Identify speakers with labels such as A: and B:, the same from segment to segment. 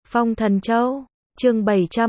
A: Phong Thần Châu, chương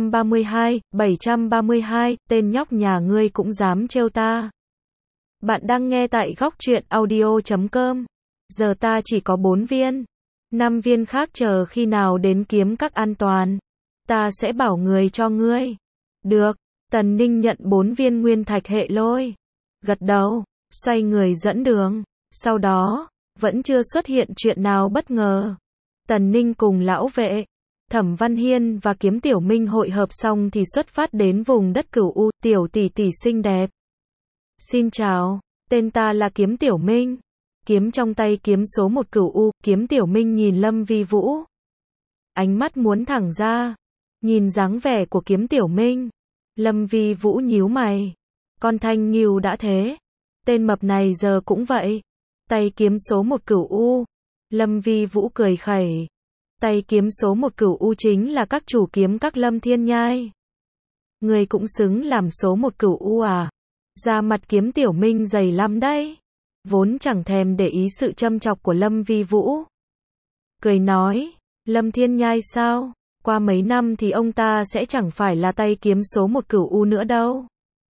A: 732, tên nhóc nhà ngươi cũng dám trêu ta. Bạn đang nghe tại góc truyện audio.com. Giờ ta chỉ có 4 viên. 5 viên khác chờ khi nào đến kiếm các an toàn. Ta sẽ bảo người cho ngươi. Được, Tần Ninh nhận 4 viên nguyên thạch hệ lôi. Gật đầu, xoay người dẫn đường. Sau đó, vẫn chưa xuất hiện chuyện nào bất ngờ. Tần Ninh cùng lão vệ, Thẩm Văn Hiên và Kiếm Tiểu Minh hội hợp xong thì xuất phát đến vùng đất Cửu U. Tiểu tỷ tỷ xinh đẹp. Xin chào, tên ta là Kiếm Tiểu Minh. Kiếm trong tay kiếm số 1 Cửu U. Kiếm Tiểu Minh nhìn Lâm Vi Vũ, ánh mắt muốn thẳng ra. Nhìn dáng vẻ của Kiếm Tiểu Minh, Lâm Vi Vũ nhíu mày. Con thanh ngưu đã thế, tên mập này giờ cũng vậy. Tay kiếm số 1 Cửu U. Lâm Vi Vũ cười khẩy. Tay kiếm số 1 Cửu U chính là các chủ kiếm các Lâm Thiên Nhai. Người cũng xứng làm số 1 Cửu U à? Da mặt Kiếm Tiểu Minh dày lắm đấy. Vốn chẳng thèm để ý sự châm chọc của Lâm Vi Vũ. Cười nói, Lâm Thiên Nhai sao? Qua mấy năm thì ông ta sẽ chẳng phải là tay kiếm số 1 Cửu U nữa đâu.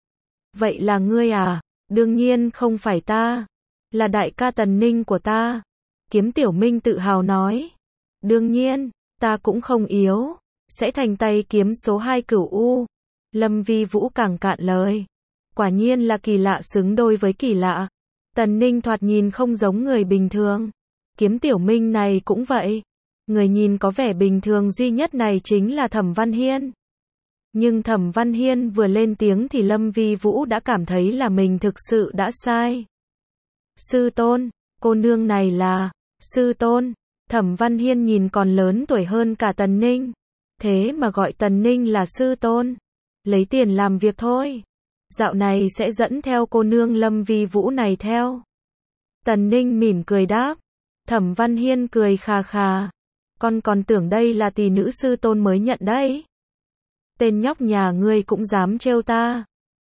A: Vậy là ngươi à? Đương nhiên không phải ta. Là đại ca Tần Ninh của ta. Kiếm Tiểu Minh tự hào nói. Đương nhiên, ta cũng không yếu. Sẽ thành tay kiếm số 2 Cửu U. Lâm Vi Vũ càng cạn lời. Quả nhiên là kỳ lạ xứng đôi với kỳ lạ. Tần Ninh thoạt nhìn không giống người bình thường. Kiếm Tiểu Minh này cũng vậy. Người nhìn có vẻ bình thường duy nhất này chính là Thẩm Văn Hiên. Nhưng Thẩm Văn Hiên vừa lên tiếng thì Lâm Vi Vũ đã cảm thấy là mình thực sự đã sai. Sư tôn, cô nương này là... Sư tôn. Thẩm Văn Hiên nhìn còn lớn tuổi hơn cả Tần Ninh. Thế mà gọi Tần Ninh là sư tôn. Lấy tiền làm việc thôi. Dạo này sẽ dẫn theo cô nương Lâm Vi Vũ này theo. Tần Ninh mỉm cười đáp. Thẩm Văn Hiên cười khà khà. Con còn tưởng đây là tỷ nữ sư tôn mới nhận đấy. Tên nhóc nhà ngươi cũng dám trêu ta.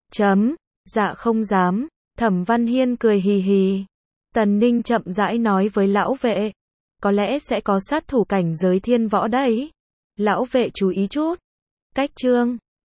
A: Dạ không dám. Thẩm Văn Hiên cười hì hì. Tần Ninh chậm rãi nói với lão vệ. Có lẽ sẽ có sát thủ cảnh giới thiên võ đấy. Lão vệ chú ý chút. Cách chương